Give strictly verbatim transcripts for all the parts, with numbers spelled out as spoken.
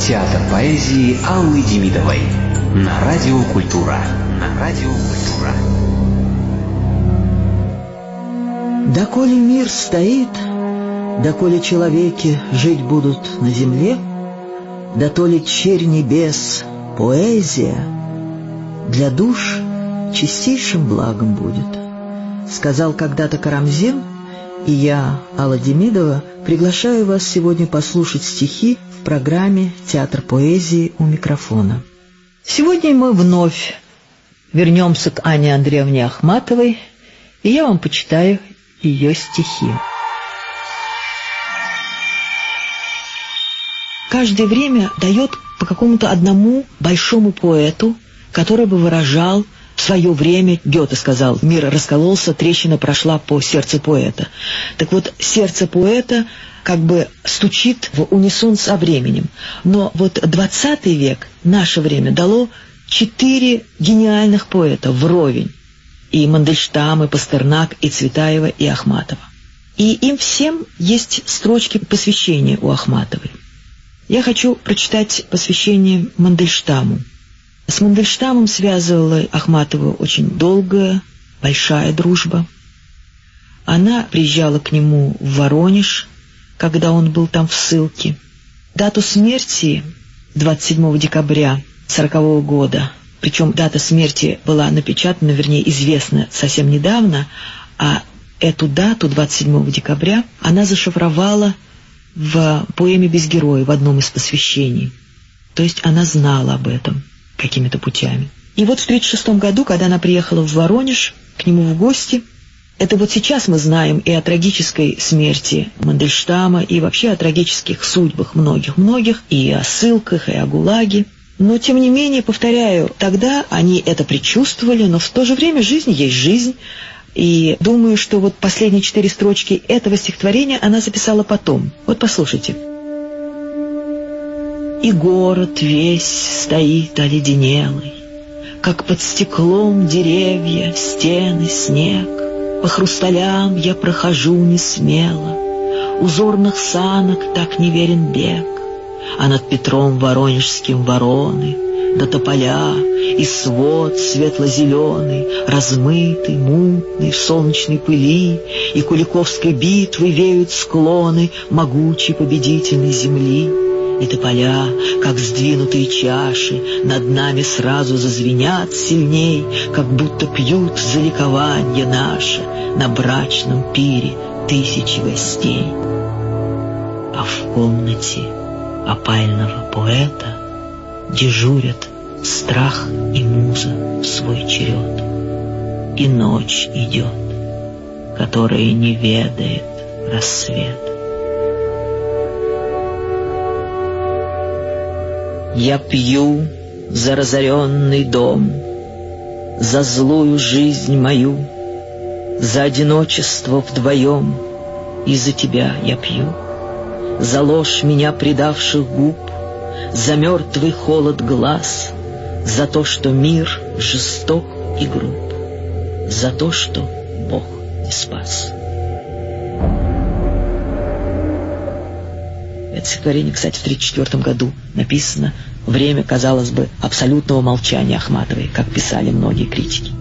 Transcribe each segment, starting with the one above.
Театр поэзии Аллы Демидовой на Радио Культура. На Радио Культура. Доколе мир стоит, доколе человеки жить будут на земле, дотоле черь небес, поэзия для душ чистейшим благом будет, сказал когда-то Карамзин, и я, Алла Демидова, приглашаю вас сегодня послушать стихи в программе «Театр поэзии» у микрофона. Сегодня мы вновь вернемся к Анне Андреевне Ахматовой, и я вам почитаю ее стихи. Каждое время дает по какому-то одному большому поэту, который бы выражал в свое время, Гёте сказал, мир раскололся, трещина прошла по сердцу поэта. Так вот, сердце поэта как бы стучит в унисон со временем. Но вот двадцатый век, наше время, дало четыре гениальных поэта вровень. И Мандельштам, и Пастернак, и Цветаева, и Ахматова. И им всем есть строчки посвящения у Ахматовой. Я хочу прочитать посвящение Мандельштаму. С Мандельштамом связывала Ахматову очень долгая, большая дружба. Она приезжала к нему в Воронеж, когда он был там в ссылке. Дату смерти двадцать седьмого декабря сорокового года, причем дата смерти была напечатана, вернее, известна совсем недавно, а эту дату, двадцать седьмого декабря, она зашифровала в поэме «Без героя» в одном из посвящений. То есть она знала об этом какими-то путями. И вот в тридцать шестом году, когда она приехала в Воронеж к нему в гости, это вот сейчас мы знаем и о трагической смерти Мандельштама, и вообще о трагических судьбах многих-многих, и о ссылках, и о ГУЛАГе. Но, тем не менее, повторяю, тогда они это предчувствовали, но в то же время жизнь есть жизнь. И думаю, что вот последние четыре строчки этого стихотворения она записала потом. Вот послушайте. И город весь стоит оледенелый, как под стеклом деревья, стены, снег. По хрусталям я прохожу несмело, узорных санок так неверен бег, а над Петром Воронежским вороны, до тополя, и свод светло-зеленый, размытый, мутный, в солнечной пыли, и Куликовской битвы веют склоны могучей победительной земли. И тополя, как сдвинутые чаши, над нами сразу зазвенят сильней, как будто пьют за ликованье наше на брачном пире тысячи гостей. А в комнате опального поэта дежурят страх и муза в свой черед. И ночь идет, которая не ведает рассвет. Я пью за разоренный дом, за злую жизнь мою, за одиночество вдвоем, и за тебя я пью, за ложь меня предавших губ, за мертвый холод глаз, за то, что мир жесток и груб, за то, что Бог не спас. Это стихотворение, кстати, в тридцать четвёртом году написано, время, казалось бы, абсолютного молчания Ахматовой, как писали многие критики.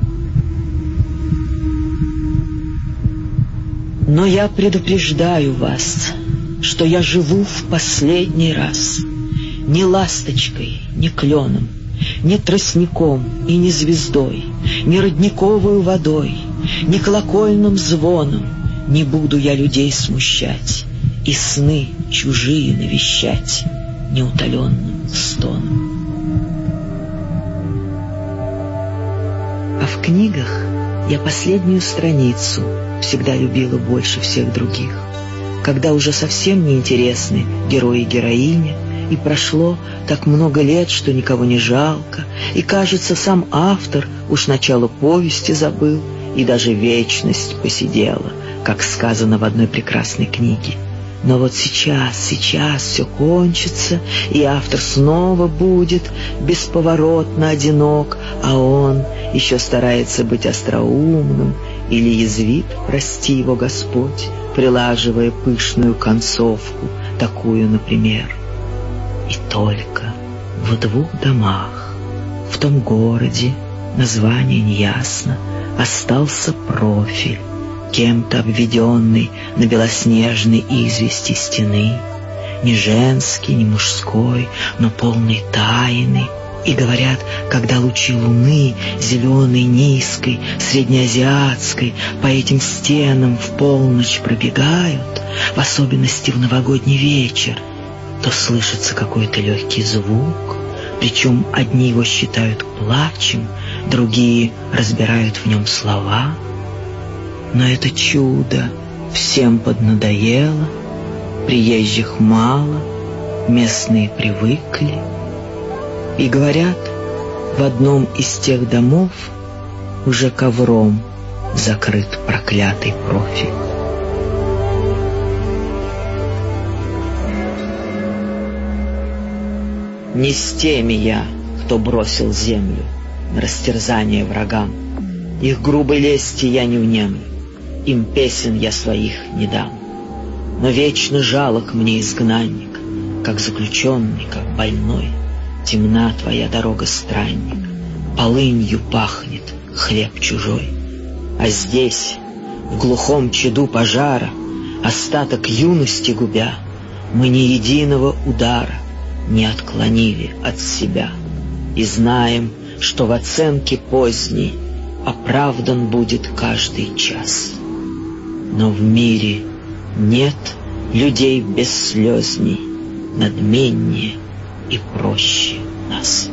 Но я предупреждаю вас, что я живу в последний раз, ни ласточкой, ни кленом, ни тростником и ни звездой, ни родниковую водой, ни колокольным звоном не буду я людей смущать и сны чужие навещать неутоленным стоном. А в книгах я последнюю страницу всегда любила больше всех других, когда уже совсем неинтересны герой и героиня, и прошло так много лет, что никого не жалко, и, кажется, сам автор уж начало повести забыл, и даже вечность посидела, как сказано в одной прекрасной книге. Но вот сейчас, сейчас все кончится, и автор снова будет бесповоротно одинок, а он еще старается быть остроумным или язвит, прости его Господь, прилаживая пышную концовку, такую, например. И только в двух домах, в том городе, название неясно, остался профиль, кем-то обведенный на белоснежной извести стены, не женский, не мужской, но полный тайны. И говорят, когда лучи луны, зеленой, низкой, среднеазиатской, по этим стенам в полночь пробегают, в особенности в новогодний вечер, то слышится какой-то легкий звук, причем одни его считают плачем, другие разбирают в нем слова. Но это чудо всем поднадоело, приезжих мало, местные привыкли. И говорят, в одном из тех домов уже ковром закрыт проклятый профиль. Не с теми я, кто бросил землю на растерзание врагам. Их грубой лести я не внемлю, им песен я своих не дам. Но вечно жалок мне изгнанник, как заключенный, как больной. Темна твоя дорога, странник, полынью пахнет хлеб чужой. А здесь, в глухом чаду пожара, остаток юности губя, мы ни единого удара не отклонили от себя. И знаем, что в оценке поздней оправдан будет каждый час. Но в мире нет людей бесслезней, надменнее и проще нас.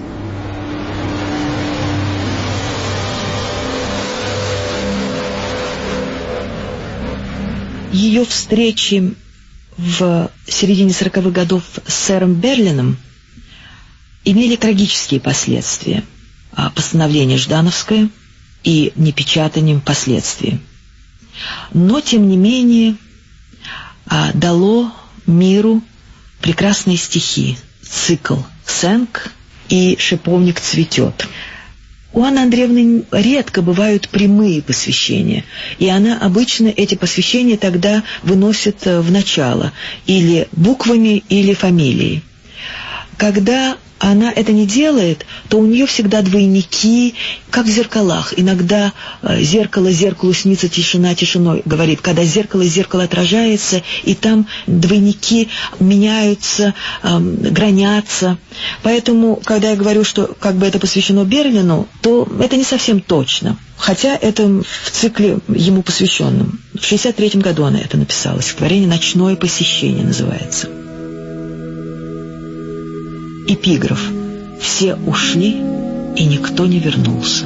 Ее встречи в середине сороковых годов с сэром Берлином имели трагические последствия. Постановление Ждановское и непечатанием последствий. Но, тем не менее, дало миру прекрасные стихи. Цикл «Сенк» и «Шиповник цветет». У Анны Андреевны редко бывают прямые посвящения, и она обычно эти посвящения тогда выносит в начало, или буквами, или фамилией. Когда она это не делает, то у нее всегда двойники, как в зеркалах. Иногда зеркало зеркалу снится, тишина тишиной, говорит, когда зеркало зеркало отражается, и там двойники меняются, эм, гранятся. Поэтому, когда я говорю, что как бы это посвящено Берлину, то это не совсем точно. Хотя это в цикле ему посвященном. В шестьдесят третьем году она это написала. Стихотворение «Ночное посещение» называется. Эпиграф. Все ушли, и никто не вернулся.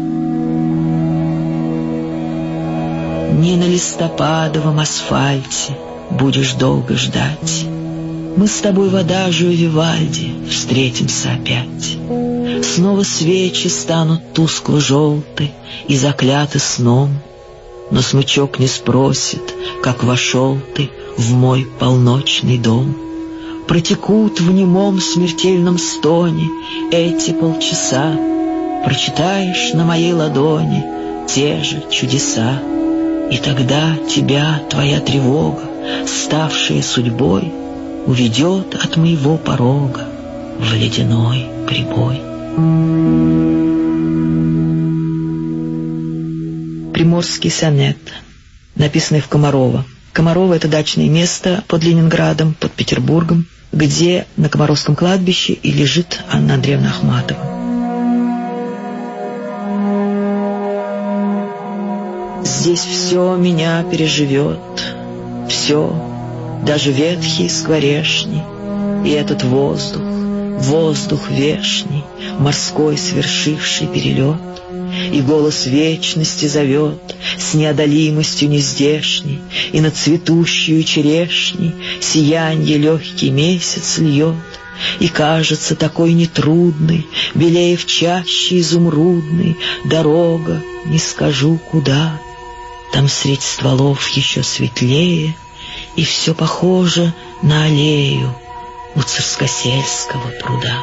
Не на листопадовом асфальте будешь долго ждать. Мы с тобой в адажио Вивальди встретимся опять. Снова свечи станут тускло-желты и закляты сном. Но смычок не спросит, как вошел ты в мой полночный дом. Протекут в немом смертельном стоне эти полчаса. Прочитаешь на моей ладони те же чудеса. И тогда тебя твоя тревога, ставшая судьбой, уведет от моего порога в ледяной прибой. Приморский сонет, написанный в Комарово. Комарово — это дачное место под Ленинградом, под Петербургом, где на Комаровском кладбище и лежит Анна Андреевна Ахматова. Здесь все меня переживет, все, даже ветхий скворечний, и этот воздух, воздух вешний, морской свершивший перелет, и голос вечности зовет с неодолимостью нездешней, и на цветущую черешней сиянье легкий месяц льет, и кажется такой нетрудной, белее в чаще изумрудной, дорога, не скажу куда. Там средь стволов еще светлее, и все похоже на аллею у Царскосельского пруда.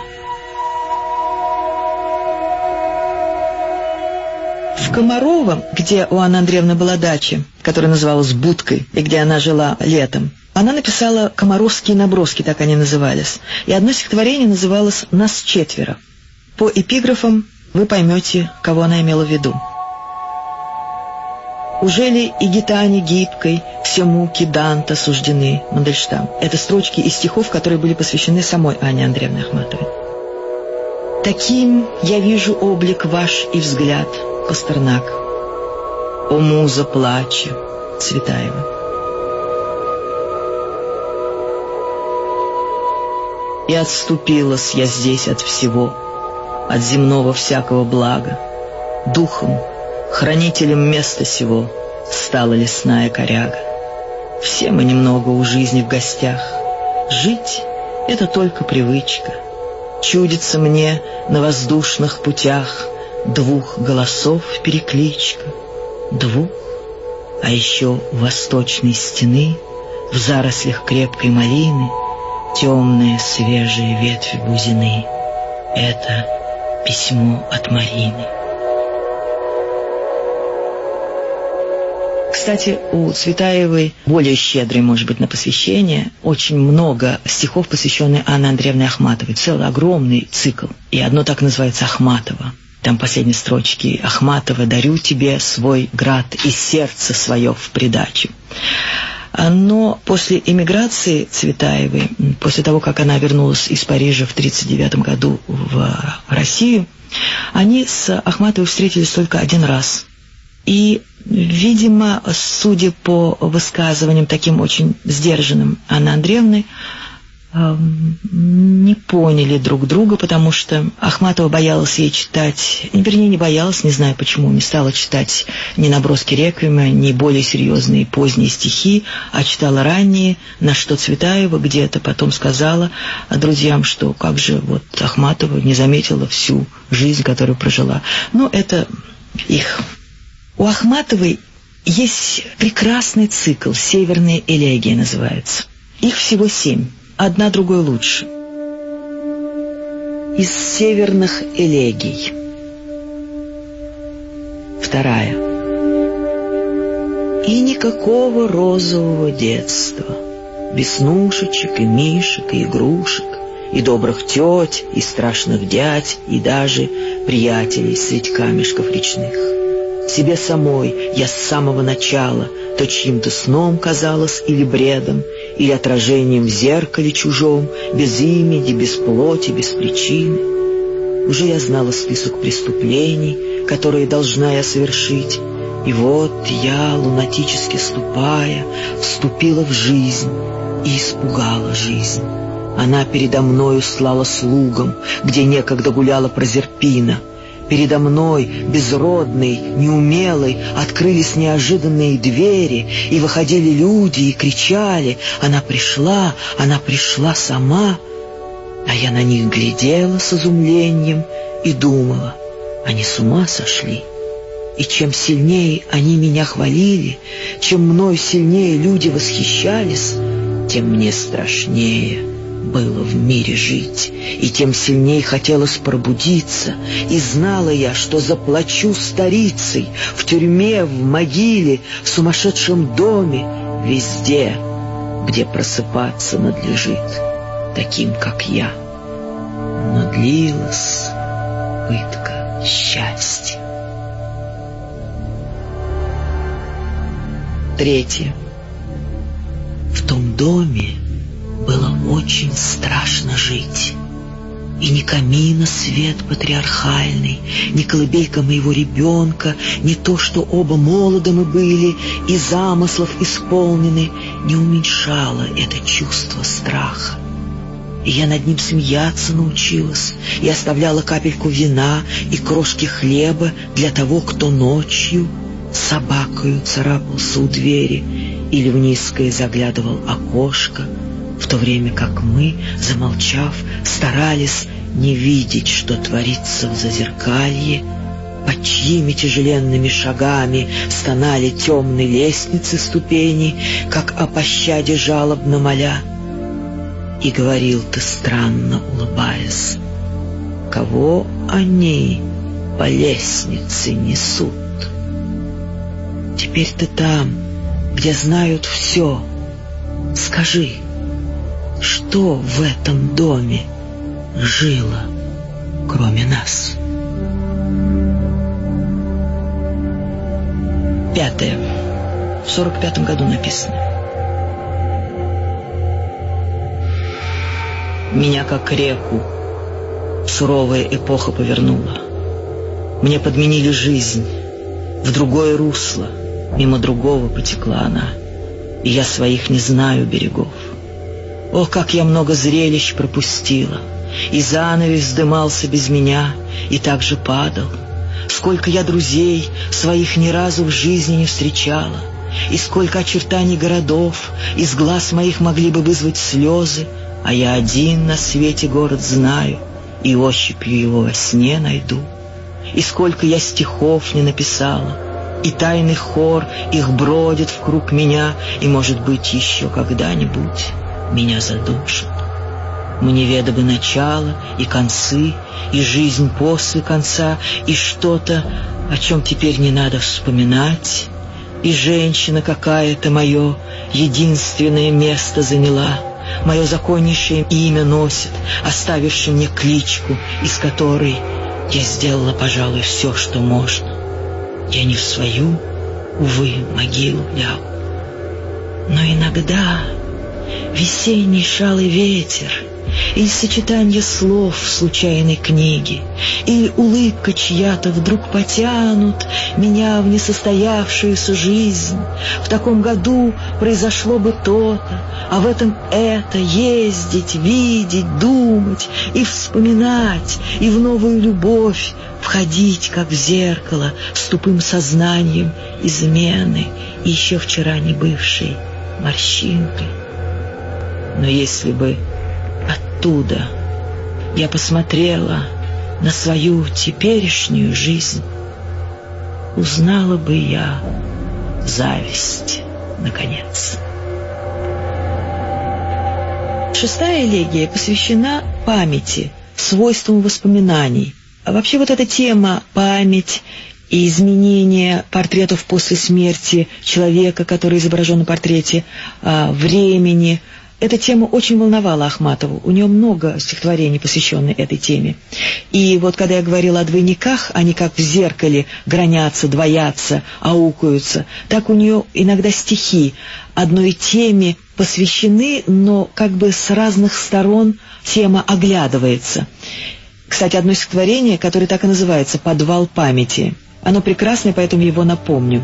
В Комарово, где у Анны Андреевны была дача, которая называлась Будкой, и где она жила летом, Она написала «Комаровские наброски», так они назывались, и одно стихотворение называлось «Нас четверо». По эпиграфам вы поймете, кого она имела в виду. «Ужели и гитане гибкой все муки Данта суждены?» Мандельштам. Это строчки из стихов, которые были посвящены самой Анне Андреевне Ахматовой. «Таким я вижу облик ваш и взгляд», Пастернак. «О, муза плача», Цветаева. «И отступилась я здесь от всего, от земного всякого блага. Духом, хранителем места сего, стала лесная коряга. Все мы немного у жизни в гостях. Жить — это только привычка. Чудится мне на воздушных путях двух голосов перекличка. Двух, а еще у восточной стены, в зарослях крепкой малины, темные свежие ветви бузины. Это письмо от Марины». Кстати, у Цветаевой более щедрый, может быть, на посвящение, очень много стихов, посвященных Анне Андреевне Ахматовой. Целый огромный цикл. И одно так называется «Ахматова». Там последние строчки: «Ахматова, дарю тебе свой град и сердце свое в придачу». Но после эмиграции Цветаевой, после того, как она вернулась из Парижа в тридцать девятом году в Россию, они с Ахматовой встретились только один раз. И, видимо, судя по высказываниям таким очень сдержанным Анны Андреевны, не поняли друг друга, потому что Ахматова боялась ей читать, вернее, не боялась, не знаю почему, не стала читать ни наброски реквиема, ни более серьезные поздние стихи, а читала ранние, на что Цветаева где-то потом сказала друзьям, что как же вот Ахматова не заметила всю жизнь, которую прожила. Но это их. У Ахматовой есть прекрасный цикл «Северные элегии» называется. Их всего семь. Одна другой лучше. Из северных элегий. Вторая. И никакого розового детства, веснушечек и мишек и игрушек, и добрых теть, и страшных дядь, и даже приятелей средь камешков речных. Себе самой я с самого начала то чьим-то сном казалось или бредом, или отражением в зеркале чужом, без имени, без плоти, без причины. Уже я знала список преступлений, которые должна я совершить, и вот я, лунатически ступая, вступила в жизнь и испугала жизнь. Она передо мною слала слугам, где некогда гуляла Прозерпина. Передо мной, безродной, неумелой, открылись неожиданные двери, и выходили люди и кричали: «Она пришла, она пришла сама!» А я на них глядела с изумлением и думала: они с ума сошли. И чем сильнее они меня хвалили, чем мною сильнее люди восхищались, тем мне страшнее было в мире жить, и тем сильнее хотелось пробудиться, и знала я, что заплачу старицей в тюрьме, в могиле, в сумасшедшем доме, везде, где просыпаться надлежит таким, как я. Но длилась пытка счастья. Третье. В том доме было очень страшно жить. И ни камина свет патриархальный, ни колыбелька моего ребенка, ни то, что оба молоды мы были и замыслов исполнены, не уменьшало это чувство страха. И я над ним смеяться научилась, и оставляла капельку вина и крошки хлеба для того, кто ночью собакою царапался у двери или в низкое заглядывал окошко, в то время как мы, замолчав, старались не видеть, что творится в зазеркалье, под чьими тяжеленными шагами стонали темные лестницы ступени, как о пощаде жалобно моля. И говорил ты, странно улыбаясь: кого они по лестнице несут? Теперь ты там, где знают все, Скажи, что в этом доме жило, кроме нас? Пятое. В сорок пятом году написано. Меня, как реку, суровая эпоха повернула. Мне подменили жизнь, в другое русло, мимо другого потекла она, и я своих не знаю берегов. О, как я много зрелищ пропустила, и занавес вздымался без меня, и так же падал. Сколько я друзей своих ни разу в жизни не встречала, и сколько очертаний городов из глаз моих могли бы вызвать слезы, а я один на свете город знаю, и ощупью его во сне найду. И сколько я стихов не написала, и тайный хор их бродит вкруг меня, и, может быть, еще когда-нибудь меня задушат. Мне ведомы начало и концы, и жизнь после конца, и что-то, о чем теперь не надо вспоминать, и женщина какая-то мое единственное место заняла, мое законнейшее имя носит, оставивши мне кличку, из которой я сделала, пожалуй, все, что можно. Я не в свою, увы, могилу ляг. Но иногда весенний шалый ветер, или сочетание слов в случайной книге, или улыбка чья-то вдруг потянут меня в несостоявшуюся жизнь. В таком году произошло бы то-то, а в этом это — ездить, видеть, думать и вспоминать, и в новую любовь входить, как в зеркало, с тупым сознанием измены и еще вчера не бывшей морщинкой. Но если бы оттуда я посмотрела на свою теперешнюю жизнь, узнала бы я зависть, наконец. Шестая элегия посвящена памяти, свойствам воспоминаний. А вообще вот эта тема память и изменение портретов после смерти человека, который изображен на портрете, времени, эта тема очень волновала Ахматову. У нее много стихотворений, посвященных этой теме. И вот когда я говорила о двойниках, они как в зеркале гранятся, двоятся, аукаются, так у нее иногда стихи одной теме посвящены, но как бы с разных сторон тема оглядывается. Кстати, одно стихотворение, которое так и называется «Подвал памяти». Оно прекрасное, поэтому его напомню.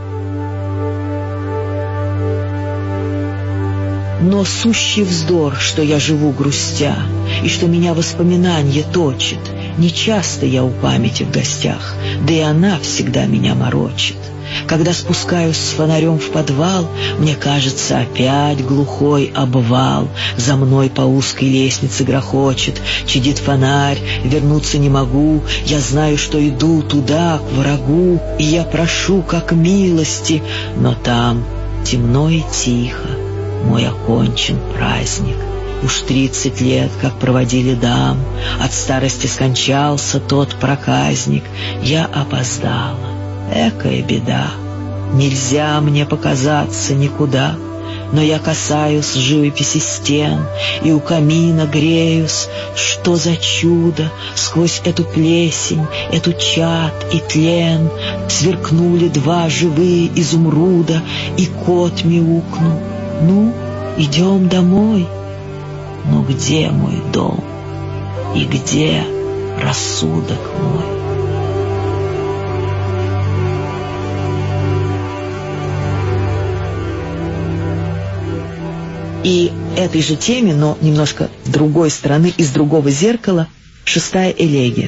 Но сущий вздор, что я живу грустя, и что меня воспоминание точит. Нечасто я у памяти в гостях, да и она всегда меня морочит. Когда спускаюсь с фонарем в подвал, мне кажется, опять глухой обвал за мной по узкой лестнице грохочет. Чадит фонарь, вернуться не могу, я знаю, что иду туда, к врагу, и я прошу, как милости, но там темно и тихо. Мой окончен праздник. Уж тридцать лет, как проводили дам, от старости скончался тот проказник. Я опоздала, экая беда. Нельзя мне показаться никуда, но я касаюсь живописи стен и у камина греюсь. Что за чудо! Сквозь эту плесень, эту чад и тлен сверкнули два живые изумруда, и кот мяукнул. Ну, идем домой. Но где мой дом? И где рассудок мой? И этой же теме, но немножко с другой стороны, из другого зеркала, шестая элегия.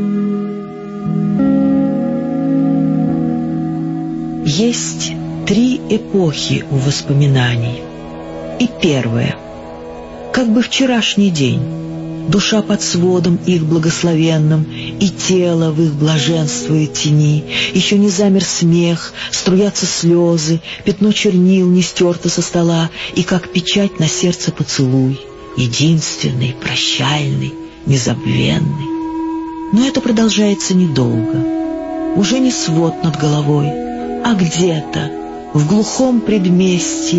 Есть три эпохи у воспоминаний. И первая, как бы вчерашний день, душа под сводом их благословенным, и тело в их блаженствует тени. Еще не замер смех, струятся слезы, пятно чернил не стерто со стола, и как печать на сердце поцелуй, единственный, прощальный, незабвенный. Но это продолжается недолго. Уже не свод над головой, а где-то в глухом предместье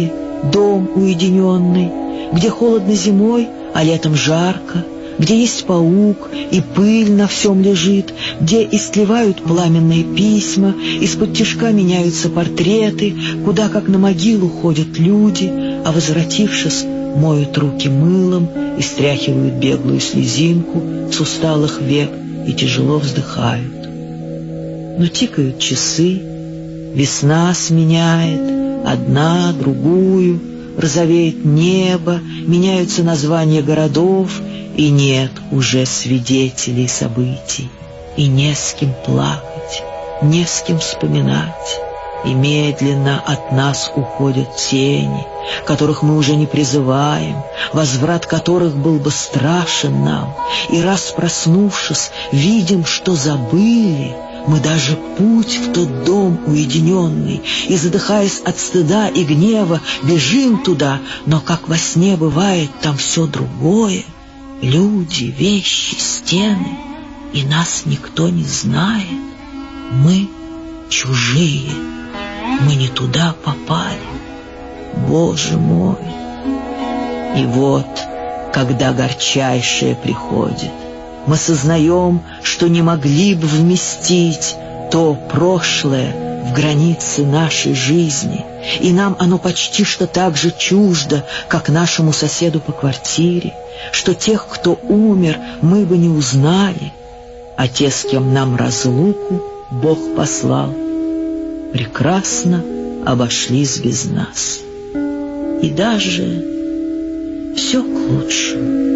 дом уединенный, где холодно зимой, а летом жарко, где есть паук, и пыль на всем лежит, где истлевают пламенные письма, из-под тишка меняются портреты, куда, как на могилу, ходят люди, а, возвратившись, моют руки мылом и стряхивают беглую слезинку с усталых век и тяжело вздыхают. Но тикают часы, весна сменяет одна другую, розовеет небо, меняются названия городов, и нет уже свидетелей событий, и не с кем плакать, не с кем вспоминать, и медленно от нас уходят тени, которых мы уже не призываем, возврат которых был бы страшен нам, и раз проснувшись, видим, что забыли мы даже путь в тот дом уединенный, и, задыхаясь от стыда и гнева, бежим туда, но, как во сне бывает, там все другое. Люди, вещи, стены, и нас никто не знает. Мы чужие, мы не туда попали. Боже мой! И вот, когда горчайшее приходит, мы сознаем, что не могли бы вместить то прошлое в границы нашей жизни, и нам оно почти что так же чуждо, как нашему соседу по квартире, что тех, кто умер, мы бы не узнали, а те, с кем нам разлуку Бог послал, прекрасно обошлись без нас. И даже все к лучшему.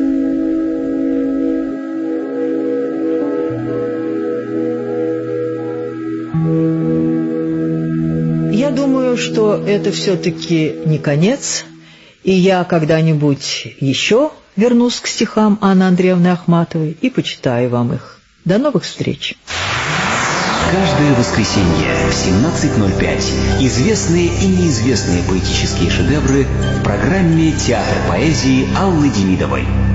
Я думаю, что это все-таки не конец, и я когда-нибудь еще вернусь к стихам Анны Андреевны Ахматовой и почитаю вам их. До новых встреч! Каждое воскресенье в семнадцать ноль пять известные и неизвестные поэтические шедевры в программе «Театр поэзии» Аллы Демидовой.